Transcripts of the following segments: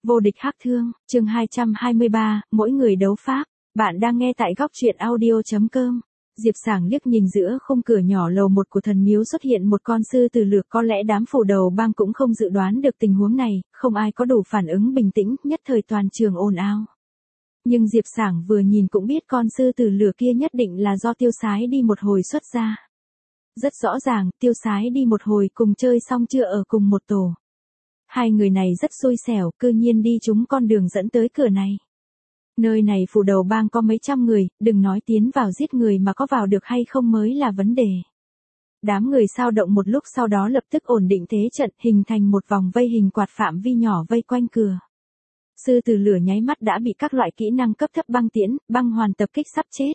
Vô địch hắc thương, chương 223, mỗi người đấu pháp. Bạn đang nghe tại góc truyện audio.com. Diệp Sảng liếc nhìn giữa khung cửa nhỏ lầu 1 của thần miếu xuất hiện một con sư tử lược, có lẽ đám phủ đầu bang cũng không dự đoán được tình huống này, không ai có đủ phản ứng bình tĩnh, nhất thời toàn trường ồn ào. Nhưng Diệp Sảng vừa nhìn cũng biết con sư tử lược kia nhất định là do Tiêu Sái đi một hồi xuất ra. Rất rõ ràng, Tiêu Sái đi một hồi cùng chơi xong chưa ở cùng một tổ. Hai người này rất xui xẻo, cư nhiên đi trúng con đường dẫn tới cửa này. Nơi này phủ đầu bang có mấy trăm người, đừng nói tiến vào giết người mà có vào được hay không mới là vấn đề. Đám người sao động một lúc, sau đó lập tức ổn định thế trận, hình thành một vòng vây hình quạt phạm vi nhỏ vây quanh cửa. Sư tử lửa nháy mắt đã bị các loại kỹ năng cấp thấp băng tiễn, băng hoàn tập kích sắp chết.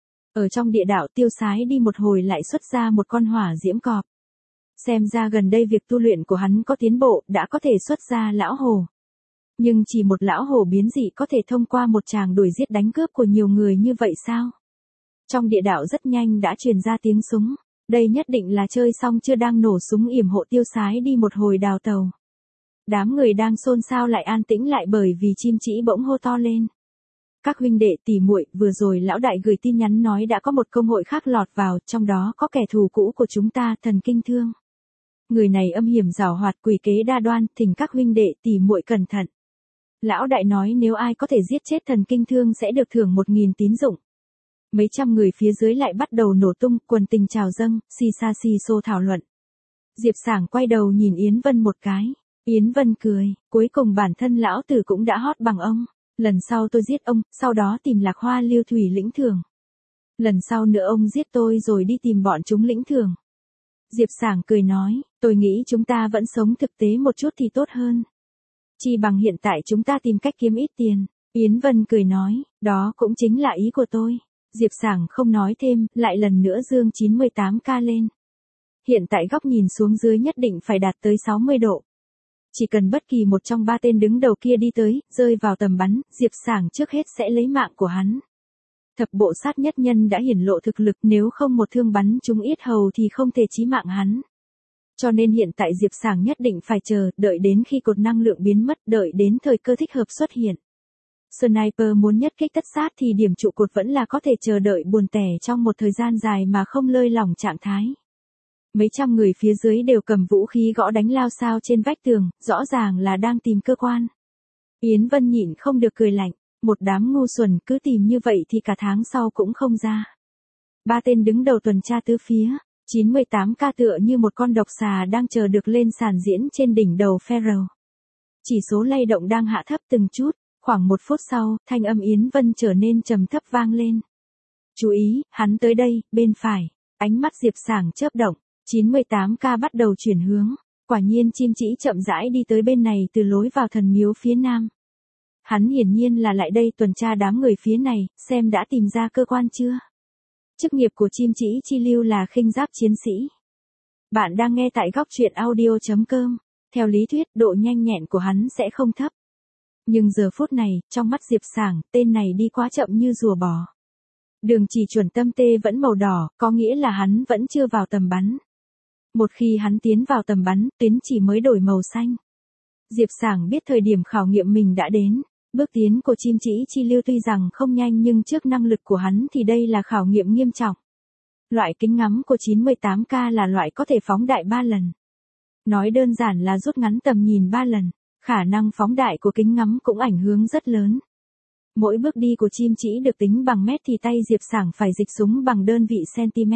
Ở trong địa đạo, Tiêu Sái đi một hồi lại xuất ra một con hỏa diễm cọp. Xem ra gần đây việc tu luyện của hắn có tiến bộ, đã có thể xuất ra lão hồ. Nhưng chỉ một lão hồ biến dị có thể thông qua một tràng đuổi giết đánh cướp của nhiều người như vậy sao? Trong địa đạo rất nhanh đã truyền ra tiếng súng. Đây nhất định là chơi xong chưa đang nổ súng yểm hộ Tiêu Sái đi một hồi đào tàu. Đám người đang xôn xao lại an tĩnh lại bởi vì chim chỉ bỗng hô to lên. Các huynh đệ tỷ muội, vừa rồi lão đại gửi tin nhắn nói đã có một công hội khác lọt vào, trong đó có kẻ thù cũ của chúng ta, Thần Kinh Thương. Người này âm hiểm giảo hoạt, quỷ kế đa đoan, thỉnh các huynh đệ tỷ muội cẩn thận. Lão đại nói nếu ai có thể giết chết Thần Kinh Thương sẽ được thưởng 1000 tín dụng. Mấy trăm người phía dưới lại bắt đầu nổ tung, quần tình trào dâng, xì xa xì xô thảo luận. Diệp Sảng quay đầu nhìn Yến Vân một cái. Yến Vân cười, cuối cùng bản thân lão tử cũng đã hót bằng ông. Lần sau tôi giết ông, sau đó tìm Lạc Hoa Lưu Thủy lĩnh thưởng. Lần sau nữa ông giết tôi rồi đi tìm bọn chúng lĩnh thưởng. Diệp Sảng cười nói, tôi nghĩ chúng ta vẫn sống thực tế một chút thì tốt hơn. Chỉ bằng hiện tại chúng ta tìm cách kiếm ít tiền. Yến Vân cười nói, đó cũng chính là ý của tôi. Diệp Sảng không nói thêm, lại lần nữa dương 98k lên. Hiện tại góc nhìn xuống dưới nhất định phải đạt tới 60 độ. Chỉ cần bất kỳ một trong ba tên đứng đầu kia đi tới, rơi vào tầm bắn, Diệp Sảng trước hết sẽ lấy mạng của hắn. Thập bộ sát nhất nhân đã hiển lộ thực lực, nếu không một thương bắn trúng yết hầu thì không thể chí mạng hắn. Cho nên hiện tại Diệp Sảng nhất định phải chờ, đợi đến khi cột năng lượng biến mất, đợi đến thời cơ thích hợp xuất hiện. Sniper muốn nhất kích tất sát thì điểm trụ cột vẫn là có thể chờ đợi buồn tẻ trong một thời gian dài mà không lơi lỏng trạng thái. Mấy trăm người phía dưới đều cầm vũ khí gõ đánh lao sao trên vách tường, rõ ràng là đang tìm cơ quan. Yến Vân nhịn không được cười lạnh, một đám ngu xuẩn cứ tìm như vậy thì cả tháng sau cũng không ra. Ba tên đứng đầu tuần tra tứ phía, 98k tựa như một con độc xà đang chờ được lên sàn diễn trên đỉnh đầu Pharaoh. Chỉ số lay động đang hạ thấp từng chút, khoảng 1 phút sau, thanh âm Yến Vân trở nên trầm thấp vang lên. Chú ý, hắn tới đây, bên phải, ánh mắt Diệp Sảng chớp động. 98k bắt đầu chuyển hướng, quả nhiên chim chỉ chậm rãi đi tới bên này từ lối vào thần miếu phía nam. Hắn hiển nhiên là lại đây tuần tra đám người phía này, xem đã tìm ra cơ quan chưa. Chức nghiệp của chim chỉ chi lưu là khinh giáp chiến sĩ. Bạn đang nghe tại góc truyện audio.com, theo lý thuyết độ nhanh nhẹn của hắn sẽ không thấp. Nhưng giờ phút này, trong mắt Diệp Sảng, tên này đi quá chậm như rùa bò. Đường chỉ chuẩn tâm tê vẫn màu đỏ, có nghĩa là hắn vẫn chưa vào tầm bắn. Một khi hắn tiến vào tầm bắn, tuyến chỉ mới đổi màu xanh. Diệp Sảng biết thời điểm khảo nghiệm mình đã đến. Bước tiến của chim chỉ chi lưu tuy rằng không nhanh nhưng trước năng lực của hắn thì đây là khảo nghiệm nghiêm trọng. Loại kính ngắm của 98k là loại có thể phóng đại 3 lần. Nói đơn giản là rút ngắn tầm nhìn 3 lần. Khả năng phóng đại của kính ngắm cũng ảnh hưởng rất lớn. Mỗi bước đi của chim chỉ được tính bằng mét thì tay Diệp Sảng phải dịch súng bằng đơn vị cm.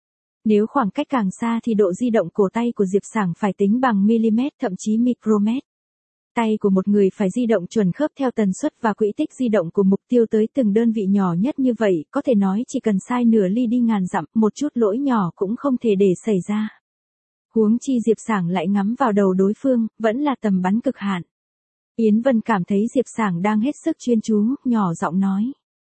Nếu khoảng cách càng xa thì độ di động cổ tay của Diệp Sảng phải tính bằng mm, thậm chí micromet. Tay của một người phải di động chuẩn khớp theo tần suất và quỹ tích di động của mục tiêu tới từng đơn vị nhỏ nhất như vậy, có thể nói chỉ cần sai nửa ly đi ngàn dặm, một chút lỗi nhỏ cũng không thể để xảy ra. Huống chi Diệp Sảng lại ngắm vào đầu đối phương, vẫn là tầm bắn cực hạn. Yến Vân cảm thấy Diệp Sảng đang hết sức chuyên chú, nhỏ giọng nói.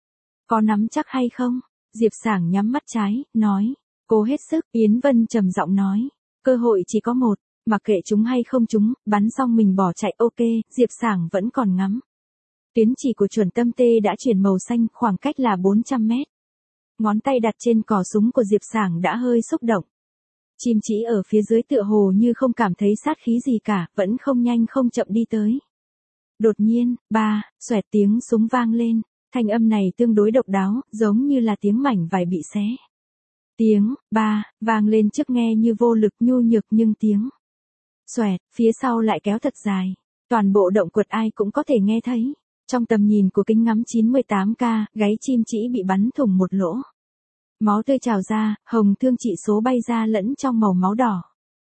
Có nắm chắc hay không? Diệp Sảng nhắm mắt trái, nói. Cố hết sức, Yến Vân trầm giọng nói. Cơ hội chỉ có một, mặc kệ chúng hay không chúng, bắn xong mình bỏ chạy ok, Diệp Sảng vẫn còn ngắm. Tuyến chỉ của chuẩn tâm tê đã chuyển màu xanh, khoảng cách là 400 mét. Ngón tay đặt trên cò súng của Diệp Sảng đã hơi xúc động. Chim chỉ ở phía dưới tựa hồ như không cảm thấy sát khí gì cả, vẫn không nhanh không chậm đi tới. Đột nhiên, xoẹt tiếng súng vang lên. Thanh âm này tương đối độc đáo, giống như là tiếng mảnh vải bị xé. Tiếng vang lên trước nghe như vô lực nhu nhược, nhưng tiếng xoẹt phía sau lại kéo thật dài. Toàn bộ động quật ai cũng có thể nghe thấy. Trong tầm nhìn của kính ngắm 98K, gáy chim chỉ bị bắn thủng một lỗ. Máu tươi trào ra, hồng thương trị số bay ra lẫn trong màu máu đỏ.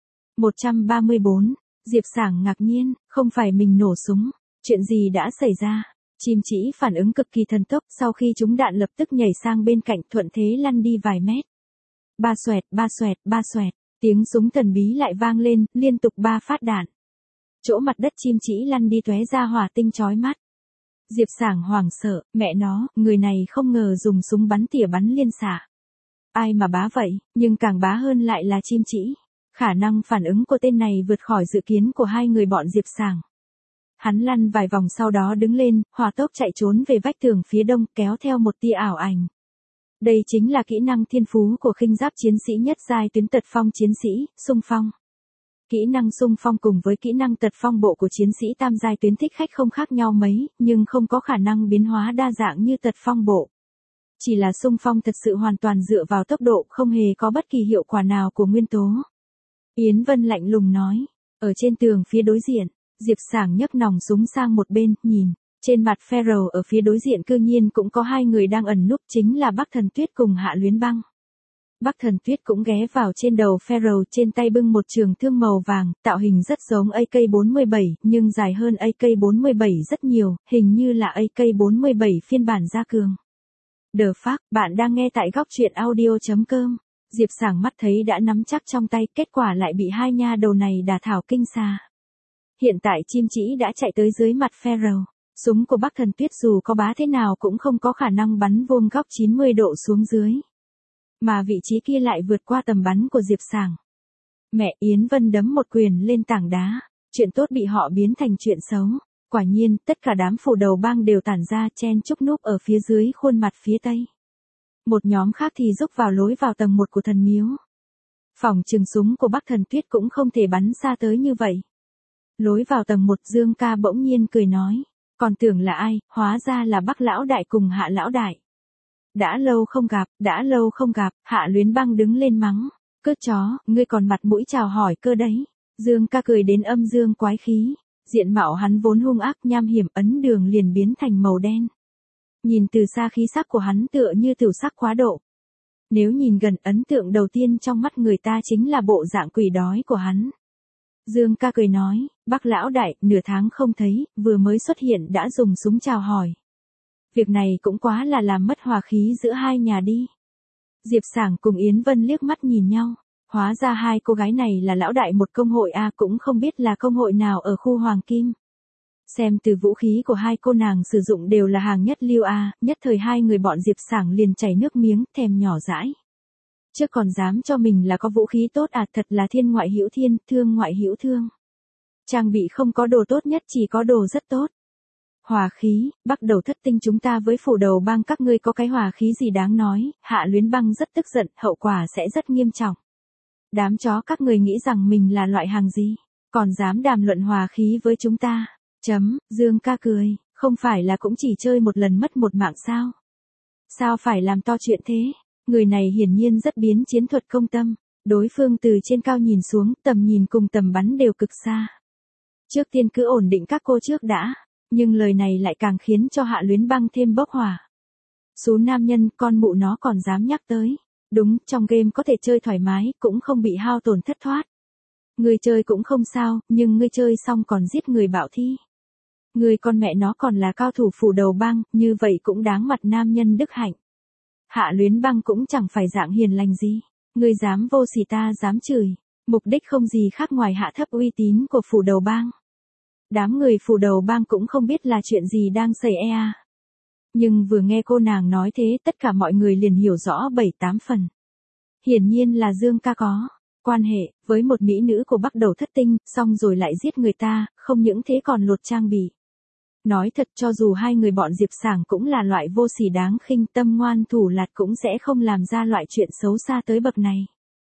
134. Diệp Sảng ngạc nhiên, không phải mình nổ súng. Chuyện gì đã xảy ra? Chim chỉ phản ứng cực kỳ thần tốc, sau khi trúng đạn lập tức nhảy sang bên cạnh, thuận thế lăn đi vài mét. Ba xoẹt, tiếng súng thần bí lại vang lên, liên tục 3 phát đạn. Chỗ mặt đất chim chỉ lăn đi tóe ra hỏa tinh chói mắt. Diệp Sảng hoảng sợ, mẹ nó, người này không ngờ dùng súng bắn tỉa bắn liên xạ. Ai mà bá vậy, nhưng càng bá hơn lại là chim chỉ. Khả năng phản ứng của tên này vượt khỏi dự kiến của hai người bọn Diệp Sảng. Hắn lăn vài vòng sau đó đứng lên, hỏa tốc chạy trốn về vách tường phía đông, kéo theo một tia ảo ảnh. Đây chính là kỹ năng thiên phú của khinh giáp chiến sĩ nhất giai tuyến tật phong chiến sĩ, xung phong. Kỹ năng xung phong cùng với kỹ năng tật phong bộ của chiến sĩ tam giai tuyến thích khách không khác nhau mấy, nhưng không có khả năng biến hóa đa dạng như tật phong bộ. Chỉ là xung phong thật sự hoàn toàn dựa vào tốc độ, không hề có bất kỳ hiệu quả nào của nguyên tố. Yến Vân lạnh lùng nói, ở trên tường phía đối diện, Diệp Sảng nhấc nòng súng sang một bên, nhìn, trên mặt Pharaoh ở phía đối diện cư nhiên cũng có hai người đang ẩn núp, chính là Bắc Thần Tuyết cùng Hạ Luyến Băng. Bắc Thần Tuyết cũng ghé vào trên đầu Pharaoh, trên tay bưng một trường thương màu vàng, tạo hình rất giống AK-47, nhưng dài hơn AK-47 rất nhiều, hình như là AK-47 phiên bản gia cường. The Fuck, bạn đang nghe tại góc truyện audio.com. Diệp Sảng mắt thấy đã nắm chắc trong tay, kết quả lại bị hai nha đầu này đả thảo kinh xà. Hiện tại chim chỉ đã chạy tới dưới mặt Pharaoh. Súng của Bắc Thần Tuyết dù có bá thế nào cũng không có khả năng bắn vuông góc 90 độ xuống dưới. Mà vị trí kia lại vượt qua tầm bắn của Diệp Sảng. Mẹ, Yến Vân đấm một quyền lên tảng đá. Chuyện tốt bị họ biến thành chuyện xấu. Quả nhiên, tất cả đám phủ đầu bang đều tản ra, chen chúc núp ở phía dưới khuôn mặt phía tây. Một nhóm khác thì rúc vào lối vào tầng 1 của thần miếu. Phòng trường súng của Bắc Thần Tuyết cũng không thể bắn xa tới như vậy. Lối vào tầng 1, Dương Ca bỗng nhiên cười nói, còn tưởng là ai, hóa ra là Bắc lão đại cùng Hạ lão đại. Đã lâu không gặp, Hạ Luyến Băng đứng lên mắng, cướp chó, ngươi còn mặt mũi chào hỏi cơ đấy. Dương Ca cười đến âm dương quái khí, diện mạo hắn vốn hung ác nham hiểm, ấn đường liền biến thành màu đen. Nhìn từ xa khí sắc của hắn tựa như tiểu sắc quá độ. Nếu nhìn gần, ấn tượng đầu tiên trong mắt người ta chính là bộ dạng quỷ đói của hắn. Dương Ca cười nói, Bắc lão đại, nửa tháng không thấy, vừa mới xuất hiện đã dùng súng chào hỏi. Việc này cũng quá là làm mất hòa khí giữa hai nhà đi. Diệp Sảng cùng Yến Vân liếc mắt nhìn nhau. Hóa ra hai cô gái này là lão đại một công hội A, cũng không biết là công hội nào ở khu Hoàng Kim. Xem từ vũ khí của hai cô nàng sử dụng đều là hàng nhất lưu A, nhất thời hai người bọn Diệp Sảng liền chảy nước miếng, thèm nhỏ dãi. Chứ còn dám cho mình là có vũ khí tốt à, thật là thiên ngoại hữu thiên, thương ngoại hữu thương. Trang bị không có đồ tốt nhất, chỉ có đồ rất tốt. Hòa khí, bắt đầu thất tinh chúng ta với phủ đầu bang các ngươi có cái hòa khí gì đáng nói, Hạ Luyến Băng rất tức giận, hậu quả sẽ rất nghiêm trọng. Đám chó các người nghĩ rằng mình là loại hàng gì, còn dám đàm luận hòa khí với chúng ta. Dương Ca cười, không phải là cũng chỉ chơi một lần mất một mạng sao? Sao phải làm to chuyện thế? Người này hiển nhiên rất biến chiến thuật công tâm, đối phương từ trên cao nhìn xuống, tầm nhìn cùng tầm bắn đều cực xa. Trước tiên cứ ổn định các cô trước đã, nhưng lời này lại càng khiến cho Hạ Luyến Băng thêm bốc hỏa. Số nam nhân, con mụ nó còn dám nhắc tới. Đúng, trong game có thể chơi thoải mái, cũng không bị hao tổn thất thoát. Người chơi cũng không sao, nhưng ngươi chơi xong còn giết người bạo thi. Người con mẹ nó còn là cao thủ phủ đầu bang, như vậy cũng đáng mặt nam nhân đức hạnh. Hạ Luyến Băng cũng chẳng phải dạng hiền lành gì. Ngươi dám vô sỉ ta dám chửi. Mục đích không gì khác ngoài hạ thấp uy tín của phủ đầu bang. Đám người phủ đầu bang cũng không biết là chuyện gì đang xảy ra. Nhưng vừa nghe cô nàng nói thế, tất cả mọi người liền hiểu rõ 7-8 phần. Hiển nhiên là Dương Ca có quan hệ với một mỹ nữ của Bắc đầu thất tinh, xong rồi lại giết người ta, không những thế còn lột trang bị. Nói thật, cho dù hai người bọn Diệp Sảng cũng là loại vô sỉ đáng khinh, tâm ngoan thủ lạt cũng sẽ không làm ra loại chuyện xấu xa tới bậc này.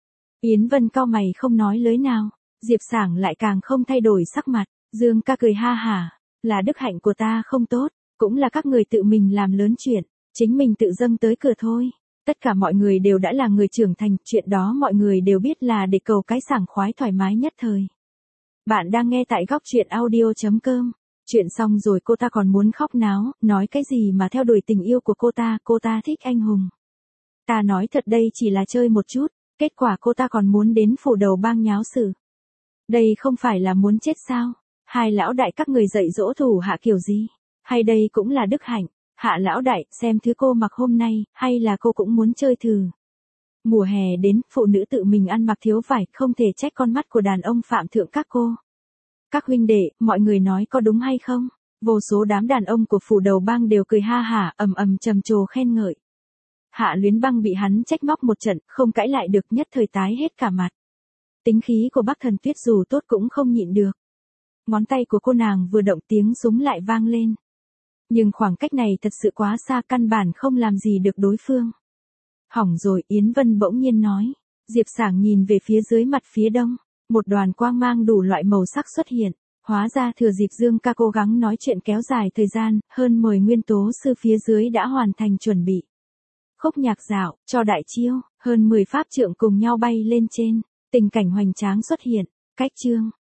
Yến Vân cau mày không nói lời nào, Diệp Sảng lại càng không thay đổi sắc mặt. Dương Ca cười ha hả, Là đức hạnh của ta không tốt, cũng là các người tự mình làm lớn chuyện, chính mình tự dâng tới cửa thôi. Tất cả mọi người đều đã là người trưởng thành, chuyện đó mọi người đều biết là để cầu cái sảng khoái thoải mái nhất thời. Bạn đang nghe tại góc truyện audio.com. Chuyện xong rồi cô ta còn muốn khóc náo, nói cái gì mà theo đuổi tình yêu của cô ta thích anh hùng. Ta nói thật đây chỉ là chơi một chút, kết quả cô ta còn muốn đến phủ đầu bang nháo sự. Đây không phải là muốn chết sao? Hai lão đại các người dạy dỗ thủ hạ kiểu gì? Hay đây cũng là đức hạnh? Hạ lão đại, xem thứ cô mặc hôm nay, hay là cô cũng muốn chơi thử? Mùa hè đến, phụ nữ tự mình ăn mặc thiếu vải, không thể trách con mắt của đàn ông phạm thượng các cô. Các huynh đệ, mọi người nói có đúng hay không? Vô số đám đàn ông của phủ đầu bang đều cười ha hả, ầm ầm trầm trồ khen ngợi. Hạ Luyến Băng bị hắn trách móc một trận, không cãi lại được, nhất thời tái hết cả mặt. Tính khí của Bắc Thần Tuyết dù tốt cũng không nhịn được. Ngón tay của cô nàng vừa động tiếng súng lại vang lên. Nhưng khoảng cách này thật sự quá xa, căn bản không làm gì được đối phương. Hỏng rồi, Yến Vân bỗng nhiên nói. Diệp Sảng nhìn về phía dưới mặt phía đông, một đoàn quang mang đủ loại màu sắc xuất hiện. Hóa ra thừa dịp Dương ca cố gắng nói chuyện kéo dài thời gian, hơn 10 nguyên tố sư phía dưới đã hoàn thành chuẩn bị. Khúc nhạc dạo, cho đại chiêu, hơn 10 pháp trượng cùng nhau bay lên trên, tình cảnh hoành tráng xuất hiện. Cách chương